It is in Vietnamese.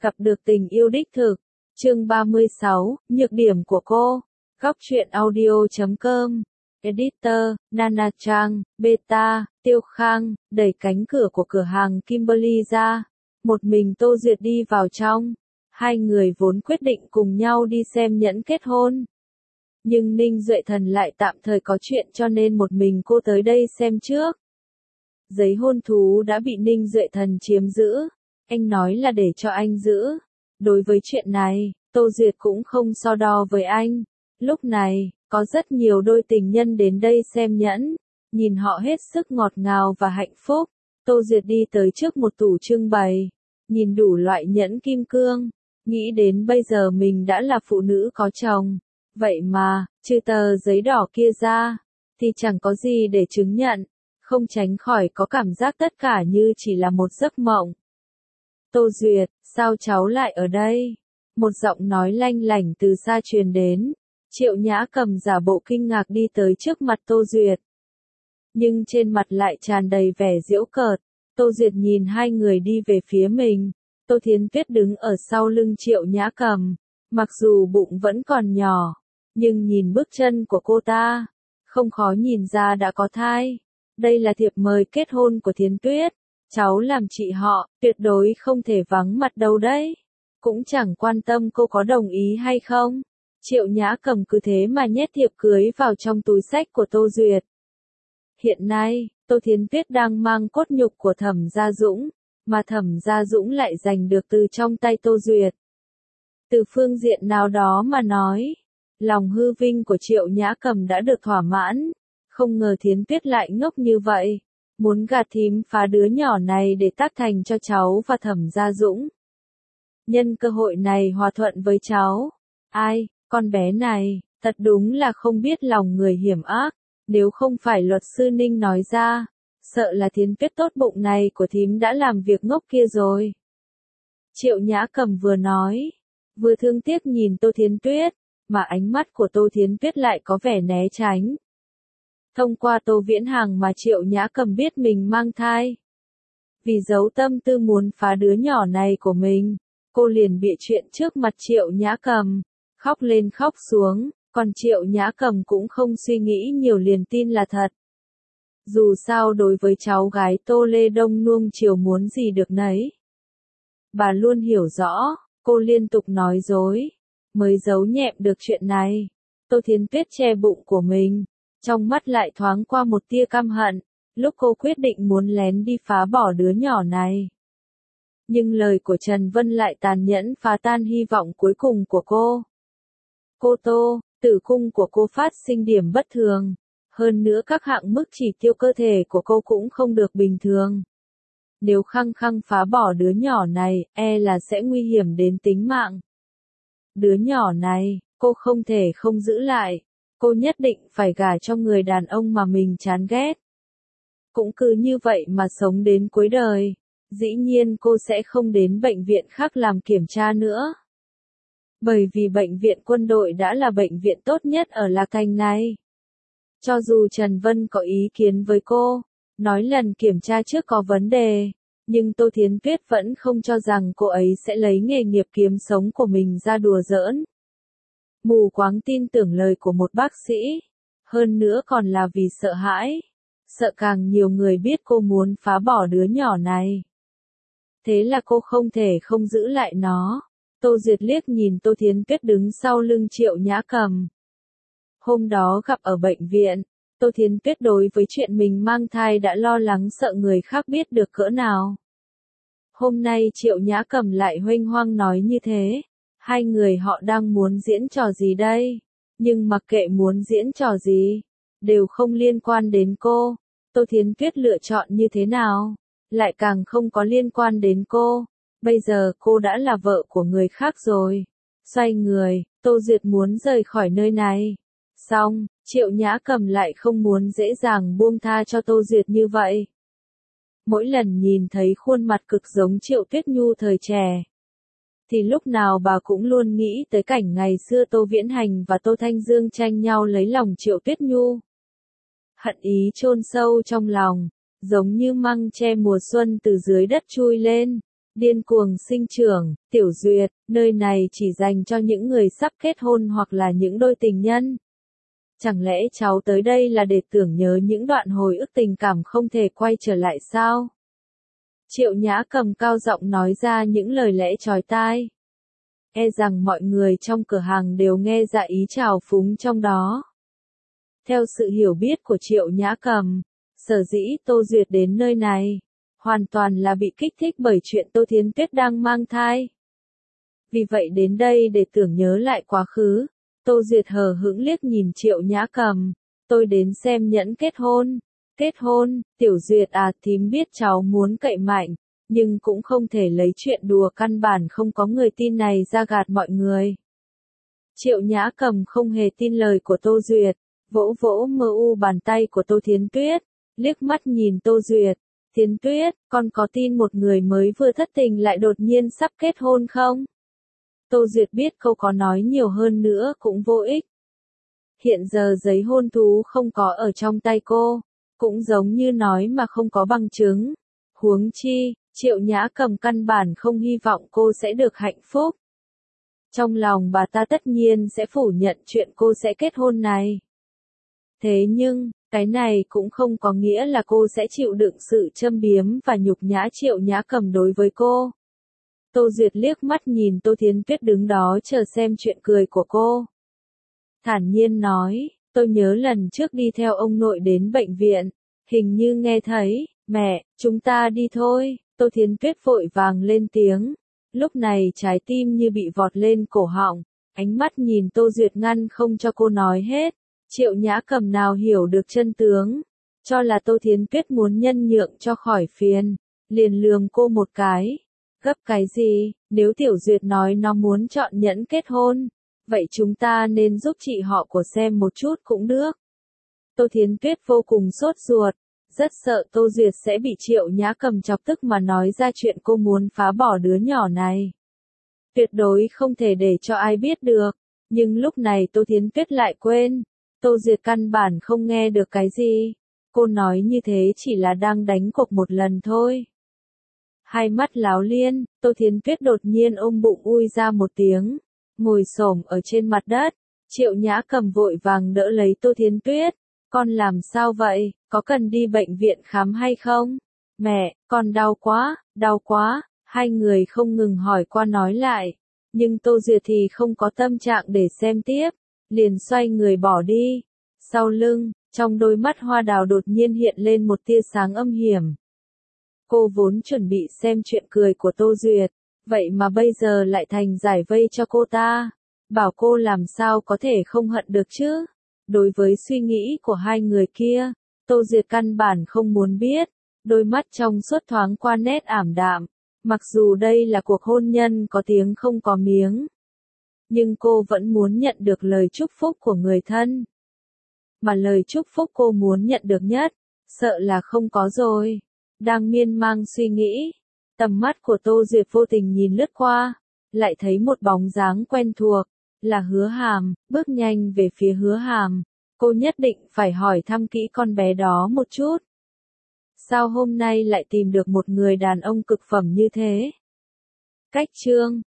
Gặp được tình yêu đích thực. Chương 36, nhược điểm của cô. Góc truyện audio.com. Editor, Nana Trang, Beta, Tiêu Khang, đẩy cánh cửa của cửa hàng Kimberly ra. Một mình Tô Duyệt đi vào trong. Hai người vốn quyết định cùng nhau đi xem nhẫn kết hôn. Nhưng Ninh Duệ Thần lại tạm thời có chuyện cho nên một mình cô tới đây xem trước. Giấy hôn thú đã bị Ninh Duệ Thần chiếm giữ. Anh nói là để cho anh giữ. Đối với chuyện này, Tô Duyệt cũng không so đo với anh. Lúc này, có rất nhiều đôi tình nhân đến đây xem nhẫn. Nhìn họ hết sức ngọt ngào và hạnh phúc. Tô Duyệt đi tới trước một tủ trưng bày. Nhìn đủ loại nhẫn kim cương. Nghĩ đến bây giờ mình đã là phụ nữ có chồng. Vậy mà, trừ tờ giấy đỏ kia ra, thì chẳng có gì để chứng nhận. Không tránh khỏi có cảm giác tất cả như chỉ là một giấc mộng. Tô Duyệt, sao cháu lại ở đây? Một giọng nói lanh lảnh từ xa truyền đến. Triệu Nhã Cầm giả bộ kinh ngạc đi tới trước mặt Tô Duyệt. Nhưng trên mặt lại tràn đầy vẻ giễu cợt. Tô Duyệt nhìn hai người đi về phía mình. Tô Thiến Tuyết đứng ở sau lưng Triệu Nhã Cầm. Mặc dù bụng vẫn còn nhỏ, nhưng nhìn bước chân của cô ta, không khó nhìn ra đã có thai. Đây là thiệp mời kết hôn của Thiến Tuyết. Cháu làm chị họ, tuyệt đối không thể vắng mặt đâu đấy. Cũng chẳng quan tâm cô có đồng ý hay không. Triệu Nhã Cầm cứ thế mà nhét thiệp cưới vào trong túi xách của Tô Duyệt. Hiện nay, Tô Thiến Tuyết đang mang cốt nhục của Thẩm Gia Dũng, mà Thẩm Gia Dũng lại giành được từ trong tay Tô Duyệt. Từ phương diện nào đó mà nói, lòng hư vinh của Triệu Nhã Cầm đã được thỏa mãn. Không ngờ Thiến Tuyết lại ngốc như vậy. Muốn gạt thím phá đứa nhỏ này để tác thành cho cháu và Thẩm Gia Dũng. Nhân cơ hội này hòa thuận với cháu. Ai, con bé này, thật đúng là không biết lòng người hiểm ác. Nếu không phải luật sư Ninh nói ra, sợ là Thiến Tuyết tốt bụng này của thím đã làm việc ngốc kia rồi. Triệu Nhã Cầm vừa nói, vừa thương tiếc nhìn Tô Thiến Tuyết, mà ánh mắt của Tô Thiến Tuyết lại có vẻ né tránh. Thông qua Tô Viễn Hằng mà Triệu Nhã Cầm biết mình mang thai. Vì giấu tâm tư muốn phá đứa nhỏ này của mình, cô liền bịa chuyện trước mặt Triệu Nhã Cầm, khóc lên khóc xuống, còn Triệu Nhã Cầm cũng không suy nghĩ nhiều liền tin là thật. Dù sao đối với cháu gái Tô Lê Đông nuông chiều muốn gì được nấy. Bà luôn hiểu rõ, cô liên tục nói dối, mới giấu nhẹm được chuyện này. Tô Thiến Tuyết che bụng của mình. Trong mắt lại thoáng qua một tia căm hận, lúc cô quyết định muốn lén đi phá bỏ đứa nhỏ này. Nhưng lời của Trần Vân lại tàn nhẫn phá tan hy vọng cuối cùng của cô. Cô Tô, tử cung của cô phát sinh điểm bất thường. Hơn nữa các hạng mức chỉ tiêu cơ thể của cô cũng không được bình thường. Nếu khăng khăng phá bỏ đứa nhỏ này, e là sẽ nguy hiểm đến tính mạng. Đứa nhỏ này, cô không thể không giữ lại. Cô nhất định phải gả cho người đàn ông mà mình chán ghét. Cũng cứ như vậy mà sống đến cuối đời. Dĩ nhiên cô sẽ không đến bệnh viện khác làm kiểm tra nữa. Bởi vì bệnh viện quân đội đã là bệnh viện tốt nhất ở Lạc Thành này. Cho dù Trần Vân có ý kiến với cô, nói lần kiểm tra trước có vấn đề, nhưng Tô Thiến Tuyết vẫn không cho rằng cô ấy sẽ lấy nghề nghiệp kiếm sống của mình ra đùa giỡn. Mù quáng tin tưởng lời của một bác sĩ, hơn nữa còn là vì sợ hãi, sợ càng nhiều người biết cô muốn phá bỏ đứa nhỏ này. Thế là cô không thể không giữ lại nó. Tô Duyệt liếc nhìn Tô Thiến Tuyết đứng sau lưng Triệu Nhã Cầm. Hôm đó gặp ở bệnh viện, Tô Thiến Tuyết đối với chuyện mình mang thai đã lo lắng sợ người khác biết được cỡ nào. Hôm nay Triệu Nhã Cầm lại huênh hoang nói như thế. Hai người họ đang muốn diễn trò gì đây? Nhưng mặc kệ muốn diễn trò gì, đều không liên quan đến cô. Tô Thiến Tuyết lựa chọn như thế nào, lại càng không có liên quan đến cô. Bây giờ cô đã là vợ của người khác rồi. Xoay người, Tô Duyệt muốn rời khỏi nơi này. Xong, Triệu Nhã Cầm lại không muốn dễ dàng buông tha cho Tô Duyệt như vậy. Mỗi lần nhìn thấy khuôn mặt cực giống Triệu Tuyết Nhu thời trẻ, thì lúc nào bà cũng luôn nghĩ tới cảnh ngày xưa Tô Viễn Hành và Tô Thanh Dương tranh nhau lấy lòng Triệu Tuyết Nhu. Hận ý chôn sâu trong lòng, giống như măng tre mùa xuân từ dưới đất chui lên. điên cuồng sinh trưởng, Tiểu Duyệt, nơi này chỉ dành cho những người sắp kết hôn hoặc là những đôi tình nhân. Chẳng lẽ cháu tới đây là để tưởng nhớ những đoạn hồi ức tình cảm không thể quay trở lại sao? Triệu Nhã Cầm cao giọng nói ra những lời lẽ chói tai. E rằng mọi người trong cửa hàng đều nghe ra ý trào phúng trong đó. Theo sự hiểu biết của Triệu Nhã Cầm, sở dĩ Tô Duyệt đến nơi này, hoàn toàn là bị kích thích bởi chuyện Tô Thiến Tuyết đang mang thai. Vì vậy đến đây để tưởng nhớ lại quá khứ. Tô Duyệt hờ hững liếc nhìn Triệu Nhã Cầm, tôi đến xem nhẫn kết hôn. Kết hôn, Tiểu Duyệt à, thím biết cháu muốn cậy mạnh, nhưng cũng không thể lấy chuyện đùa căn bản không có người tin này ra gạt mọi người. Triệu Nhã Cầm không hề tin lời của Tô Duyệt, vỗ vỗ mơ u bàn tay của Tô Thiến Tuyết, liếc mắt nhìn Tô Duyệt. Thiến Tuyết, con có tin một người mới vừa thất tình lại đột nhiên sắp kết hôn không? Tô Duyệt biết câu có nói nhiều hơn nữa cũng vô ích. Hiện giờ giấy hôn thú không có ở trong tay cô, cũng giống như nói mà không có bằng chứng. Huống chi, Triệu Nhã Cầm căn bản không hy vọng cô sẽ được hạnh phúc. Trong lòng bà ta tất nhiên sẽ phủ nhận chuyện cô sẽ kết hôn này. Thế nhưng, cái này cũng không có nghĩa là cô sẽ chịu đựng sự châm biếm và nhục nhã Triệu Nhã Cầm đối với cô. Tô Duyệt liếc mắt nhìn Tô Thiến Tuyết đứng đó chờ xem chuyện cười của cô. Thản nhiên nói, tôi nhớ lần trước đi theo ông nội đến bệnh viện, hình như nghe thấy, mẹ, chúng ta đi thôi, Tô Thiến Tuyết vội vàng lên tiếng. Lúc này trái tim như bị vọt lên cổ họng, ánh mắt nhìn Tô Duyệt ngăn không cho cô nói hết. Triệu Nhã Cầm nào hiểu được chân tướng, cho là Tô Thiến Tuyết muốn nhân nhượng cho khỏi phiền, liền lườm cô một cái. Gấp cái gì, nếu Tiểu Duyệt nói nó muốn chọn nhẫn kết hôn, vậy chúng ta nên giúp chị họ của xem một chút cũng được. Tô Thiến Tuyết vô cùng sốt ruột, rất sợ Tô Duyệt sẽ bị Triệu Nhã Cầm chọc tức mà nói ra chuyện cô muốn phá bỏ đứa nhỏ này. Tuyệt đối không thể để cho ai biết được, nhưng lúc này Tô Thiến Tuyết lại quên, Tô Duyệt căn bản không nghe được cái gì, cô nói như thế chỉ là đang đánh cuộc một lần thôi. Hai mắt láo liên, Tô Thiến Tuyết đột nhiên ôm bụng ui ra một tiếng, ngồi xổm ở trên mặt đất. Triệu Nhã Cầm vội vàng đỡ lấy Tô Thiến Tuyết, con làm sao vậy, có cần đi bệnh viện khám hay không? Mẹ, con đau quá, hai người không ngừng hỏi qua nói lại, nhưng Tô Duyệt thì không có tâm trạng để xem tiếp, liền xoay người bỏ đi. Sau lưng, trong đôi mắt hoa đào đột nhiên hiện lên một tia sáng âm hiểm. Cô vốn chuẩn bị xem chuyện cười của Tô Duyệt, vậy mà bây giờ lại thành giải vây cho cô ta. Bảo cô làm sao có thể không hận được chứ? Đối với suy nghĩ của hai người kia, Tô Duyệt căn bản không muốn biết, đôi mắt trong suốt thoáng qua nét ảm đạm. Mặc dù đây là cuộc hôn nhân có tiếng không có miếng, nhưng cô vẫn muốn nhận được lời chúc phúc của người thân. Mà lời chúc phúc cô muốn nhận được nhất, sợ là không có rồi. Đang miên man suy nghĩ, tầm mắt của Tô Duyệt vô tình nhìn lướt qua, lại thấy một bóng dáng quen thuộc, là Hứa Hàm, bước nhanh về phía Hứa Hàm, cô nhất định phải hỏi thăm kỹ con bé đó một chút. Sao hôm nay lại tìm được một người đàn ông cực phẩm như thế? Cách chương